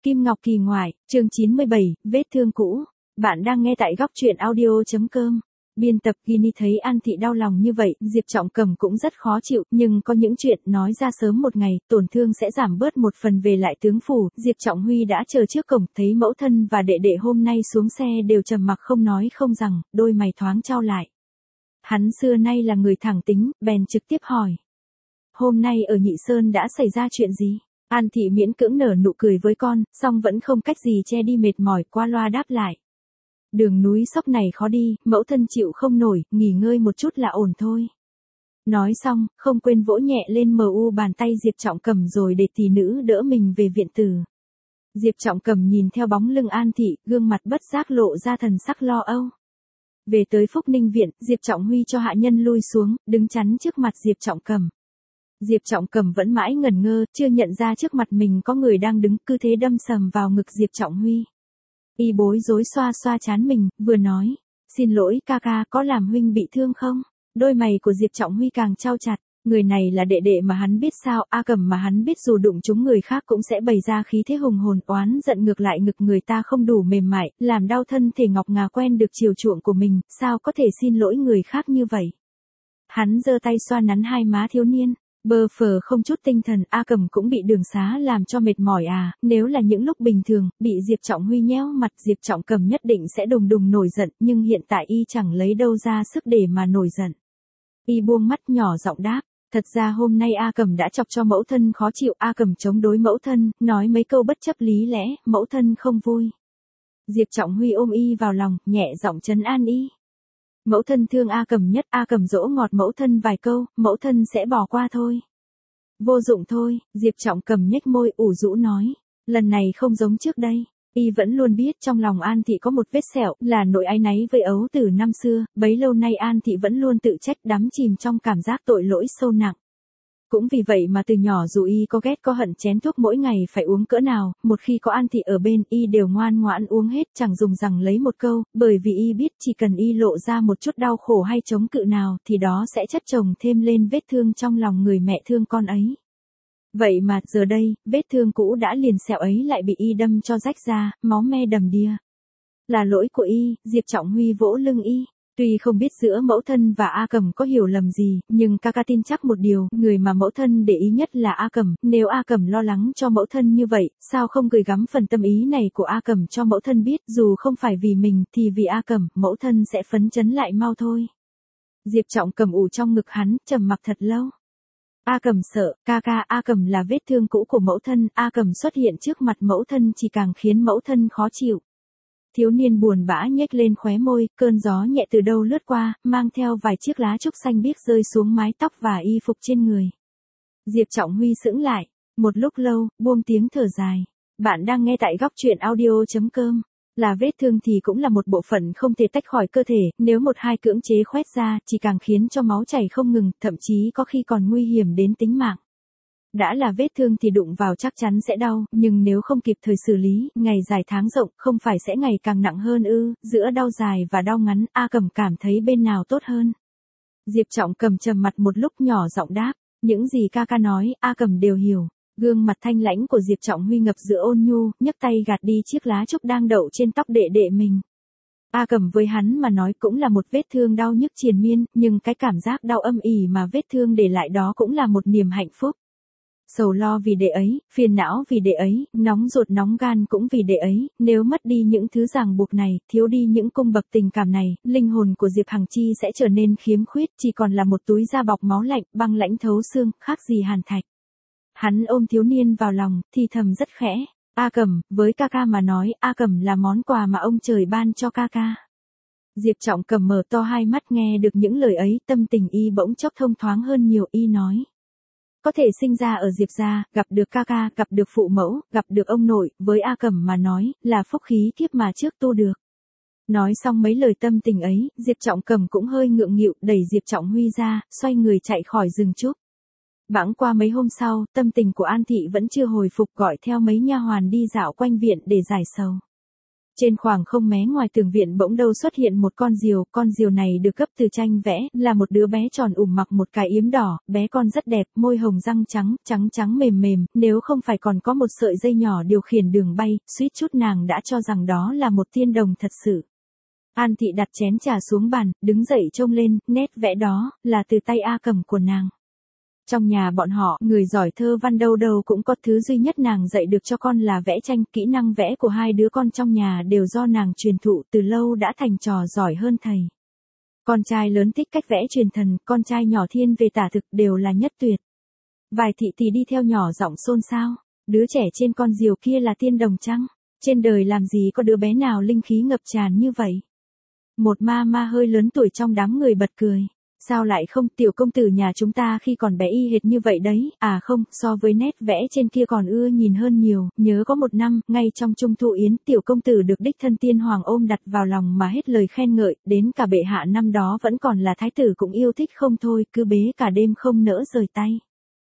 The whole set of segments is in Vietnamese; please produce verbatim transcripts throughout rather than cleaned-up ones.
Kim Ngọc Kỳ ngoại, chương chín mươi bảy, vết thương cũ. Bạn đang nghe tại góc truyện audio chấm com. Biên tập Gini thấy An Thị đau lòng như vậy, Diệp Trọng Cầm cũng rất khó chịu, nhưng có những chuyện nói ra sớm một ngày, tổn thương sẽ giảm bớt một phần. Về lại tướng phủ, Diệp Trọng Huy đã chờ trước cổng, thấy mẫu thân và đệ đệ hôm nay xuống xe đều trầm mặc không nói không rằng, đôi mày thoáng chau lại. Hắn xưa nay là người thẳng tính, bèn trực tiếp hỏi. Hôm nay ở Nhị Sơn đã xảy ra chuyện gì? An Thị miễn cưỡng nở nụ cười với con, song vẫn không cách gì che đi mệt mỏi, qua loa đáp lại. Đường núi sóc này khó đi, mẫu thân chịu không nổi, nghỉ ngơi một chút là ổn thôi. Nói xong, không quên vỗ nhẹ lên mờ u bàn tay Diệp Trọng Cầm rồi để tỷ nữ đỡ mình về viện tử. Diệp Trọng Cầm nhìn theo bóng lưng An Thị, gương mặt bất giác lộ ra thần sắc lo âu. Về tới Phúc Ninh viện, Diệp Trọng Huy cho hạ nhân lui xuống, đứng chắn trước mặt Diệp Trọng Cầm. Diệp Trọng Cầm vẫn mãi ngẩn ngơ, chưa nhận ra trước mặt mình có người đang đứng, cứ thế đâm sầm vào ngực Diệp Trọng Huy. Y bối rối xoa xoa trán mình, vừa nói, xin lỗi ca ca, có làm huynh bị thương không? Đôi mày của Diệp Trọng Huy càng chau chặt, người này là đệ đệ mà hắn biết sao, A Cầm mà hắn biết dù đụng chúng người khác cũng sẽ bày ra khí thế hùng hồn, oán giận ngược lại ngực người ta không đủ mềm mại, làm đau thân thể ngọc ngà quen được chiều chuộng của mình, sao có thể xin lỗi người khác như vậy? Hắn giơ tay xoa nắn hai má thiếu niên. Bơ phờ không chút tinh thần, A Cầm cũng bị đường xá làm cho mệt mỏi à, nếu là những lúc bình thường, bị Diệp Trọng Huy nhéo mặt Diệp Trọng Cầm nhất định sẽ đùng đùng nổi giận, nhưng hiện tại y chẳng lấy đâu ra sức để mà nổi giận. Y buông mắt nhỏ giọng đáp, thật ra hôm nay A Cầm đã chọc cho mẫu thân khó chịu, A Cầm chống đối mẫu thân, nói mấy câu bất chấp lý lẽ, mẫu thân không vui. Diệp Trọng Huy ôm y vào lòng, nhẹ giọng trấn an y. Mẫu thân thương A Cầm nhất, A Cầm dỗ ngọt mẫu thân vài câu, mẫu thân sẽ bỏ qua thôi. Vô dụng thôi, Diệp Trọng Cầm nhếch môi ủ rũ nói, lần này không giống trước đây. Y vẫn luôn biết trong lòng An Thị có một vết sẹo, là nỗi áy náy với ấu từ năm xưa, bấy lâu nay An Thị vẫn luôn tự trách, đắm chìm trong cảm giác tội lỗi sâu nặng. Cũng vì vậy mà từ nhỏ dù y có ghét có hận chén thuốc mỗi ngày phải uống cỡ nào, một khi có An Thị ở bên y đều ngoan ngoãn uống hết, chẳng dùng rằng lấy một câu, bởi vì y biết chỉ cần y lộ ra một chút đau khổ hay chống cự nào thì đó sẽ chất chồng thêm lên vết thương trong lòng người mẹ thương con ấy. Vậy mà giờ đây, vết thương cũ đã liền sẹo ấy lại bị y đâm cho rách ra, máu me đầm đìa. Là lỗi của y, Diệp Trọng Huy vỗ lưng y. Tuy không biết giữa mẫu thân và A Cầm có hiểu lầm gì, nhưng ca ca tin chắc một điều, người mà mẫu thân để ý nhất là A Cầm, nếu A Cầm lo lắng cho mẫu thân như vậy, sao không gửi gắm phần tâm ý này của A Cầm cho mẫu thân biết, dù không phải vì mình thì vì A Cầm, mẫu thân sẽ phấn chấn lại mau thôi. Diệp Trọng Cầm ủ trong ngực hắn, trầm mặc thật lâu. A Cầm sợ, ca ca, A Cầm là vết thương cũ của mẫu thân, A Cầm xuất hiện trước mặt mẫu thân chỉ càng khiến mẫu thân khó chịu. Thiếu niên buồn bã nhếch lên khóe môi, cơn gió nhẹ từ đâu lướt qua, mang theo vài chiếc lá trúc xanh biếc rơi xuống mái tóc và y phục trên người. Diệp Trọng Huy sững lại, một lúc lâu, buông tiếng thở dài. Bạn đang nghe tại góc truyện audio chấm com. Là vết thương thì cũng là một bộ phận không thể tách khỏi cơ thể, nếu một hai cưỡng chế khoét ra, chỉ càng khiến cho máu chảy không ngừng, thậm chí có khi còn nguy hiểm đến tính mạng. Đã là vết thương thì đụng vào chắc chắn sẽ đau, nhưng nếu không kịp thời xử lý, ngày dài tháng rộng, không phải sẽ ngày càng nặng hơn ư? Giữa đau dài và đau ngắn, A Cầm cảm thấy bên nào tốt hơn? Diệp Trọng Cầm trầm mặt một lúc nhỏ giọng đáp, những gì ca ca nói, A Cầm đều hiểu. Gương mặt thanh lãnh của Diệp Trọng Huy ngập giữa ôn nhu, nhấc tay gạt đi chiếc lá trúc đang đậu trên tóc đệ đệ mình. A Cầm với hắn mà nói cũng là một vết thương đau nhức triền miên, nhưng cái cảm giác đau âm ỉ mà vết thương để lại đó cũng là một niềm hạnh phúc. Sầu lo vì đệ ấy, phiền não vì đệ ấy, nóng ruột nóng gan cũng vì đệ ấy, nếu mất đi những thứ ràng buộc này, thiếu đi những cung bậc tình cảm này, linh hồn của Diệp Hằng Chi sẽ trở nên khiếm khuyết, chỉ còn là một túi da bọc máu lạnh, băng lãnh thấu xương, khác gì hàn thạch. Hắn ôm thiếu niên vào lòng, thì thầm rất khẽ, A Cầm, với ca ca mà nói, A Cầm là món quà mà ông trời ban cho ca ca. Diệp Trọng Cầm mở to hai mắt nghe được những lời ấy, tâm tình y bỗng chốc thông thoáng hơn nhiều, y nói. Có thể sinh ra ở Diệp gia, gặp được ca ca, gặp được phụ mẫu, gặp được ông nội, với A Cầm mà nói, là phúc khí kiếp mà trước tu được. Nói xong mấy lời tâm tình ấy, Diệp Trọng Cầm cũng hơi ngượng nghịu, đẩy Diệp Trọng Huy ra, xoay người chạy khỏi rừng trúc. Bẵng qua mấy hôm sau, tâm tình của An Thị vẫn chưa hồi phục, gọi theo mấy nha hoàn đi dạo quanh viện để giải sầu. Trên khoảng không mé ngoài tường viện bỗng đâu xuất hiện một con diều, con diều này được gấp từ tranh vẽ, là một đứa bé tròn ủm mặc một cái yếm đỏ, bé con rất đẹp, môi hồng răng trắng, trắng trắng mềm mềm, nếu không phải còn có một sợi dây nhỏ điều khiển đường bay, suýt chút nàng đã cho rằng đó là một tiên đồng thật sự. An Thị đặt chén trà xuống bàn, đứng dậy trông lên, nét vẽ đó, là từ tay A Cầm của nàng. Trong nhà bọn họ, người giỏi thơ văn đâu đâu cũng có, thứ duy nhất nàng dạy được cho con là vẽ tranh, kỹ năng vẽ của hai đứa con trong nhà đều do nàng truyền thụ, từ lâu đã thành trò giỏi hơn thầy. Con trai lớn thích cách vẽ truyền thần, con trai nhỏ thiên về tả thực, đều là nhất tuyệt. Vài thị thì đi theo nhỏ giọng xôn xao, đứa trẻ trên con diều kia là tiên đồng chăng? Trên đời làm gì có đứa bé nào linh khí ngập tràn như vậy? Một ma ma hơi lớn tuổi trong đám người bật cười. Sao lại không, tiểu công tử nhà chúng ta khi còn bé y hệt như vậy đấy, à không, so với nét vẽ trên kia còn ưa nhìn hơn nhiều, nhớ có một năm, ngay trong trung thu yến, tiểu công tử được đích thân tiên hoàng ôm đặt vào lòng mà hết lời khen ngợi, đến cả bệ hạ năm đó vẫn còn là thái tử cũng yêu thích không thôi, cứ bế cả đêm không nỡ rời tay.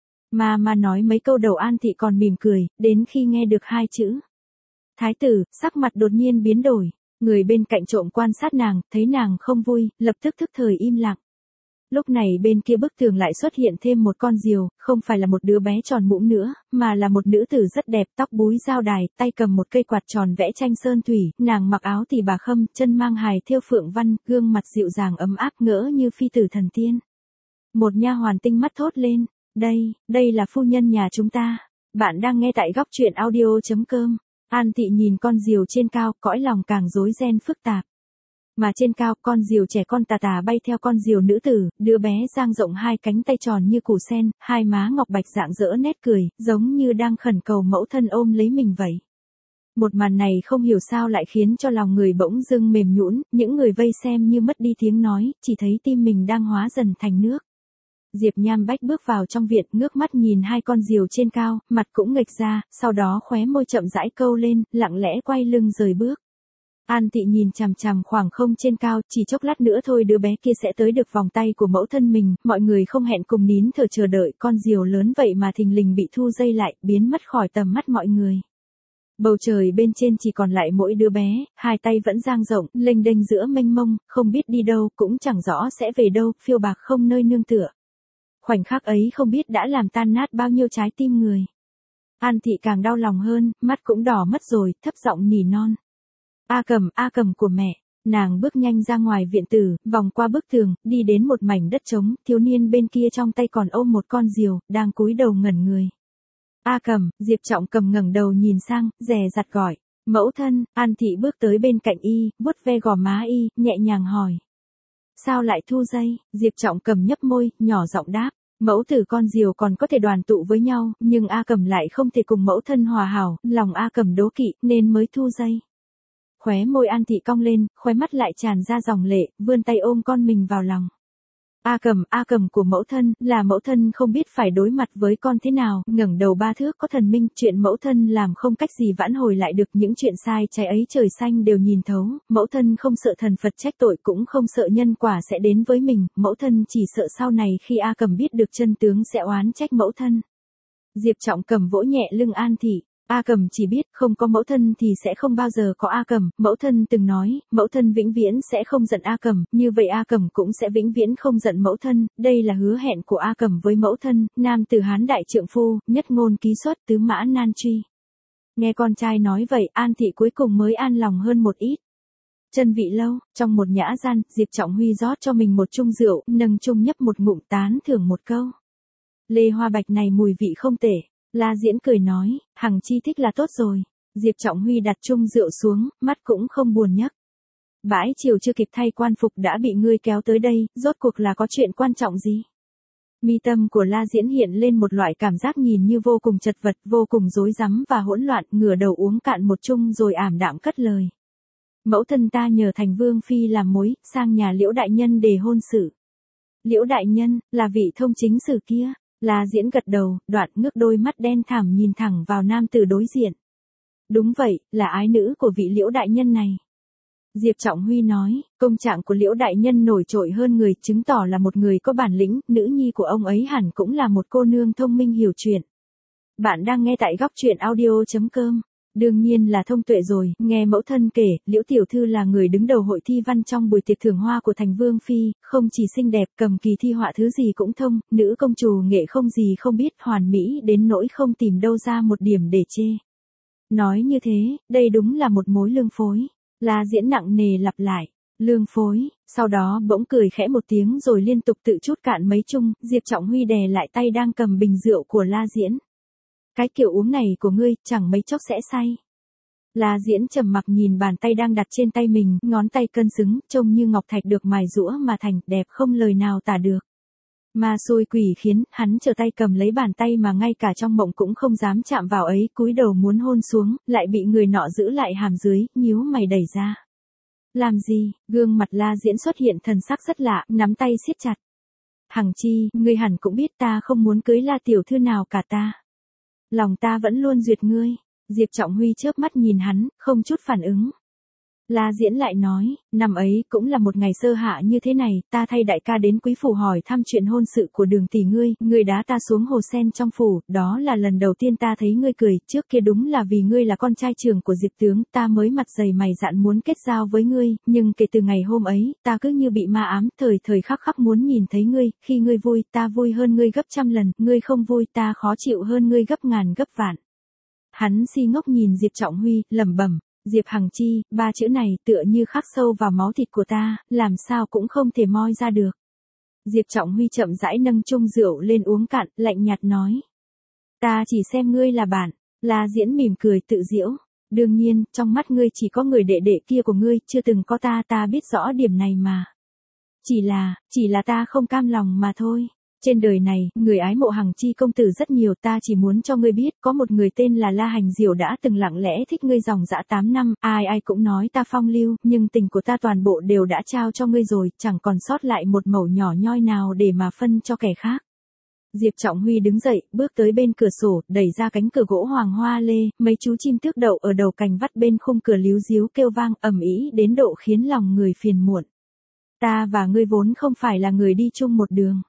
Mà mà nói mấy câu đầu An Thị còn mỉm cười, đến khi nghe được hai chữ thái tử, sắc mặt đột nhiên biến đổi, người bên cạnh trộm quan sát nàng, thấy nàng không vui, lập tức thức thời im lặng. Lúc này bên kia bức tường lại xuất hiện thêm một con diều, không phải là một đứa bé tròn mũm nữa, mà là một nữ tử rất đẹp, tóc búi dao đài, tay cầm một cây quạt tròn vẽ tranh sơn thủy, nàng mặc áo tỳ bà khâm, chân mang hài thêu phượng văn, gương mặt dịu dàng ấm áp ngỡ như phi tử thần tiên. Một nha hoàn tinh mắt thốt lên, đây, đây là phu nhân nhà chúng ta. Bạn đang nghe tại góc truyện audio chấm com. An Thị nhìn con diều trên cao, cõi lòng càng rối ren phức tạp. Mà trên cao, con diều trẻ con tà tà bay theo con diều nữ tử, đứa bé dang rộng hai cánh tay tròn như củ sen, hai má ngọc bạch rạng rỡ nét cười, giống như đang khẩn cầu mẫu thân ôm lấy mình vậy. Một màn này không hiểu sao lại khiến cho lòng người bỗng dưng mềm nhũn, những người vây xem như mất đi tiếng nói, chỉ thấy tim mình đang hóa dần thành nước. Diệp Nham Bách bước vào trong viện, ngước mắt nhìn hai con diều trên cao, mặt cũng nghệch ra, sau đó khóe môi chậm rãi câu lên, lặng lẽ quay lưng rời bước. An Thị nhìn chằm chằm khoảng không trên cao, chỉ chốc lát nữa thôi đứa bé kia sẽ tới được vòng tay của mẫu thân mình, mọi người không hẹn cùng nín thở chờ đợi, con diều lớn vậy mà thình lình bị thu dây lại, biến mất khỏi tầm mắt mọi người. Bầu trời bên trên chỉ còn lại mỗi đứa bé, hai tay vẫn dang rộng, lênh đênh giữa mênh mông, không biết đi đâu, cũng chẳng rõ sẽ về đâu, phiêu bạc không nơi nương tựa. Khoảnh khắc ấy không biết đã làm tan nát bao nhiêu trái tim người. An Thị càng đau lòng hơn, mắt cũng đỏ mất rồi, thấp giọng nỉ non. A Cầm, A Cầm của mẹ. Nàng bước nhanh ra ngoài viện tử, vòng qua bức tường, đi đến một mảnh đất trống, thiếu niên bên kia trong tay còn ôm một con diều, đang cúi đầu ngẩn người. A Cầm, Diệp Trọng Cầm ngẩng đầu nhìn sang, dè dặt gọi. Mẫu thân. An Thị bước tới bên cạnh y, vuốt ve gò má y, nhẹ nhàng hỏi. Sao lại thu dây? Diệp Trọng Cầm nhấp môi, nhỏ giọng đáp. Mẫu tử con diều còn có thể đoàn tụ với nhau, nhưng A Cầm lại không thể cùng mẫu thân hòa hảo, lòng A Cầm đố kỵ, nên mới thu dây. Khóe môi An Thị cong lên, khóe mắt lại tràn ra dòng lệ, vươn tay ôm con mình vào lòng. A Cầm, A Cầm của mẫu thân, là mẫu thân không biết phải đối mặt với con thế nào, ngẩng đầu ba thước có thần minh, chuyện mẫu thân làm không cách gì vãn hồi lại được, những chuyện sai trái ấy trời xanh đều nhìn thấu, mẫu thân không sợ thần Phật trách tội, cũng không sợ nhân quả sẽ đến với mình, mẫu thân chỉ sợ sau này khi A Cầm biết được chân tướng sẽ oán trách mẫu thân. Diệp Trọng Cầm vỗ nhẹ lưng An Thị. A Cầm chỉ biết, không có mẫu thân thì sẽ không bao giờ có A Cầm, mẫu thân từng nói, mẫu thân vĩnh viễn sẽ không giận A Cầm, như vậy A Cầm cũng sẽ vĩnh viễn không giận mẫu thân, đây là hứa hẹn của A Cầm với mẫu thân, nam tử Hán đại trượng phu, nhất ngôn ký xuất, tứ mã nan truy. Nghe con trai nói vậy, An Thị cuối cùng mới an lòng hơn một ít. Chân vị lâu, trong một nhã gian, Diệp Trọng Huy rót cho mình một chung rượu, nâng chung nhấp một ngụm tán thưởng một câu. Lê hoa bạch này mùi vị không tệ. La Diễn cười nói, Hằng Chi thích là tốt rồi. Diệp Trọng Huy đặt chung rượu xuống, mắt cũng không buồn nhắc. Bãi chiều chưa kịp thay quan phục đã bị ngươi kéo tới đây, rốt cuộc là có chuyện quan trọng gì? Mi tâm của La Diễn hiện lên một loại cảm giác nhìn như vô cùng chật vật, vô cùng rối rắm và hỗn loạn, ngửa đầu uống cạn một chung rồi ảm đạm cất lời. Mẫu thân ta nhờ thành vương phi làm mối, sang nhà Liễu đại nhân để hôn sự. Liễu đại nhân, là vị thông chính sử kia. La Diễn gật đầu, đoạn ngước đôi mắt đen thẳm nhìn thẳng vào nam tử đối diện. Đúng vậy, là ái nữ của vị Liễu đại nhân này. Diệp Trọng Huy nói, công trạng của Liễu đại nhân nổi trội hơn người, chứng tỏ là một người có bản lĩnh, nữ nhi của ông ấy hẳn cũng là một cô nương thông minh hiểu chuyện. Bạn đang nghe tại góc truyện audio chấm com. Đương nhiên là thông tuệ rồi, nghe mẫu thân kể, Liễu tiểu thư là người đứng đầu hội thi văn trong buổi tiệc thưởng hoa của thành vương phi, không chỉ xinh đẹp, cầm kỳ thi họa thứ gì cũng thông, nữ công trù nghệ không gì không biết, hoàn mỹ đến nỗi không tìm đâu ra một điểm để chê. Nói như thế, đây đúng là một mối lương phối. La Diễn nặng nề lặp lại, lương phối, sau đó bỗng cười khẽ một tiếng rồi liên tục tự chút cạn mấy chung, Diệp Trọng Huy đè lại tay đang cầm bình rượu của La Diễn. Cái kiểu uống này của ngươi, chẳng mấy chốc sẽ say. La Diễn trầm mặc nhìn bàn tay đang đặt trên tay mình, ngón tay cân xứng, trông như ngọc thạch được mài giũa mà thành, đẹp không lời nào tả được. Ma xui quỷ khiến, hắn trở tay cầm lấy bàn tay mà ngay cả trong mộng cũng không dám chạm vào ấy, cúi đầu muốn hôn xuống, lại bị người nọ giữ lại hàm dưới, nhíu mày đẩy ra. Làm gì? Gương mặt La Diễn xuất hiện thần sắc rất lạ, nắm tay siết chặt. Hằng Chi, ngươi hẳn cũng biết ta không muốn cưới La tiểu thư nào cả ta. Lòng ta vẫn luôn duyệt ngươi. Diệp Trọng Huy chớp mắt nhìn hắn, không chút phản ứng. La Diễn lại nói, năm ấy cũng là một ngày sơ hạ như thế này, ta thay đại ca đến quý phủ hỏi thăm chuyện hôn sự của Đường tỷ ngươi, ngươi đá ta xuống hồ sen trong phủ, đó là lần đầu tiên ta thấy ngươi cười, trước kia đúng là vì ngươi là con trai trưởng của Diệp tướng, ta mới mặt dày mày dạn muốn kết giao với ngươi, nhưng kể từ ngày hôm ấy, ta cứ như bị ma ám, thời thời khắc khắc muốn nhìn thấy ngươi, khi ngươi vui, ta vui hơn ngươi gấp trăm lần, ngươi không vui, ta khó chịu hơn ngươi gấp ngàn gấp vạn. Hắn si ngốc nhìn Diệp Trọng Huy, lẩm bẩm. Diệp Hằng Chi, ba chữ này tựa như khắc sâu vào máu thịt của ta, làm sao cũng không thể moi ra được. Diệp Trọng Huy chậm rãi nâng chung rượu lên uống cạn, lạnh nhạt nói. Ta chỉ xem ngươi là bạn. La Diễn mỉm cười tự giễu. Đương nhiên, trong mắt ngươi chỉ có người đệ đệ kia của ngươi, chưa từng có ta, ta biết rõ điểm này mà. Chỉ là, chỉ là ta không cam lòng mà thôi. Trên đời này, người ái mộ Hằng Chi công tử rất nhiều, ta chỉ muốn cho ngươi biết, có một người tên là La Hành Diểu đã từng lặng lẽ thích ngươi dòng dã tám năm, ai ai cũng nói ta phong lưu, nhưng tình của ta toàn bộ đều đã trao cho ngươi rồi, chẳng còn sót lại một mẩu nhỏ nhoi nào để mà phân cho kẻ khác. Diệp Trọng Huy đứng dậy, bước tới bên cửa sổ, đẩy ra cánh cửa gỗ hoàng hoa lê, mấy chú chim tước đậu ở đầu cành vắt bên khung cửa líu díu kêu vang ầm ĩ đến độ khiến lòng người phiền muộn. Ta và ngươi vốn không phải là người đi chung một đường.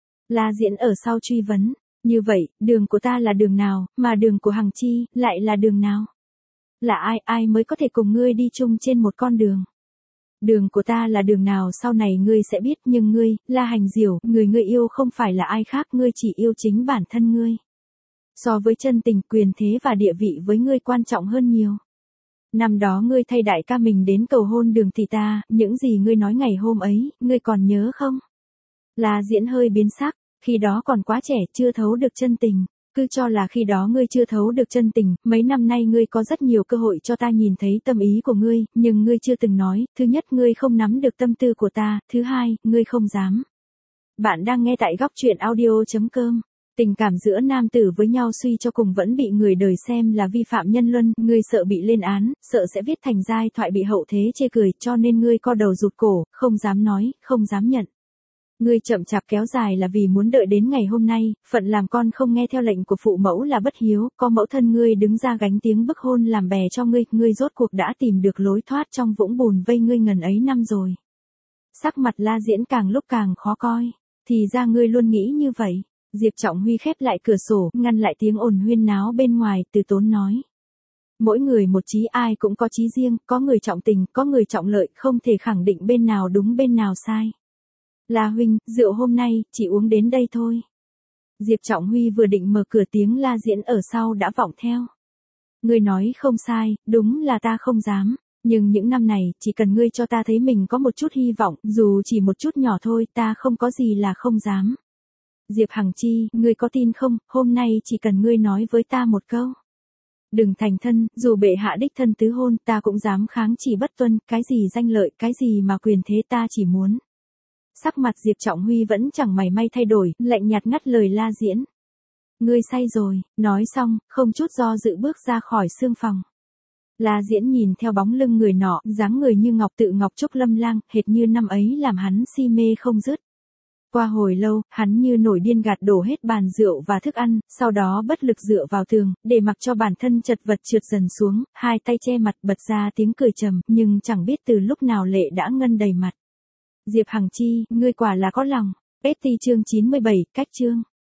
La Diễn ở sau truy vấn, như vậy, đường của ta là đường nào, mà đường của Hằng Chi, lại là đường nào? Là ai, ai mới có thể cùng ngươi đi chung trên một con đường? Đường của ta là đường nào sau này ngươi sẽ biết, nhưng ngươi, La Hành Diểu, người ngươi yêu không phải là ai khác, ngươi chỉ yêu chính bản thân ngươi. So với chân tình, quyền thế và địa vị với ngươi quan trọng hơn nhiều. Năm đó ngươi thay đại ca mình đến cầu hôn Đường tỷ ta, những gì ngươi nói ngày hôm ấy, ngươi còn nhớ không? La Diễn hơi biến sắc, khi đó còn quá trẻ, chưa thấu được chân tình, cứ cho là khi đó ngươi chưa thấu được chân tình, mấy năm nay ngươi có rất nhiều cơ hội cho ta nhìn thấy tâm ý của ngươi, nhưng ngươi chưa từng nói, thứ nhất ngươi không nắm được tâm tư của ta, thứ hai, ngươi không dám. Bạn đang nghe tại góc truyện audio chấm com. Tình cảm giữa nam tử với nhau suy cho cùng vẫn bị người đời xem là vi phạm nhân luân, ngươi sợ bị lên án, sợ sẽ viết thành giai thoại bị hậu thế chê cười, cho nên ngươi co đầu rụt cổ, không dám nói, không dám nhận. Ngươi chậm chạp kéo dài là vì muốn đợi đến ngày hôm nay, phận làm con không nghe theo lệnh của phụ mẫu là bất hiếu, có mẫu thân ngươi đứng ra gánh tiếng bức hôn làm bè cho ngươi, ngươi rốt cuộc đã tìm được lối thoát trong vũng bùn vây ngươi ngần ấy năm rồi. Sắc mặt La Diễn càng lúc càng khó coi, thì ra ngươi luôn nghĩ như vậy. Diệp Trọng Huy khép lại cửa sổ, ngăn lại tiếng ồn huyên náo bên ngoài, từ tốn nói. Mỗi người một chí, ai cũng có chí riêng, có người trọng tình, có người trọng lợi, không thể khẳng định bên nào đúng bên nào sai. La huynh, rượu hôm nay, chỉ uống đến đây thôi. Diệp Trọng Huy vừa định mở cửa, tiếng La Diễn ở sau đã vọng theo. Ngươi nói không sai, đúng là ta không dám. Nhưng những năm này, chỉ cần ngươi cho ta thấy mình có một chút hy vọng, dù chỉ một chút nhỏ thôi, ta không có gì là không dám. Diệp Hằng Chi, ngươi có tin không, hôm nay chỉ cần ngươi nói với ta một câu. Đừng thành thân, dù bệ hạ đích thân tứ hôn, ta cũng dám kháng chỉ bất tuân, cái gì danh lợi, cái gì mà quyền thế ta chỉ muốn. Sắc mặt Diệp Trọng Huy vẫn chẳng mảy may thay đổi, lạnh nhạt ngắt lời La Diễn. Ngươi say rồi, nói xong, không chút do dự bước ra khỏi sương phòng. La Diễn nhìn theo bóng lưng người nọ, dáng người như ngọc tự ngọc trúc lâm lang, hệt như năm ấy làm hắn si mê không dứt. Qua hồi lâu, hắn như nổi điên gạt đổ hết bàn rượu và thức ăn, sau đó bất lực dựa vào tường, để mặc cho bản thân chật vật trượt dần xuống, hai tay che mặt bật ra tiếng cười trầm, nhưng chẳng biết từ lúc nào lệ đã ngân đầy mặt. Diệp Hằng Chi, ngươi quả là có lòng. Ét tê chương chín mươi bảy, cách chương.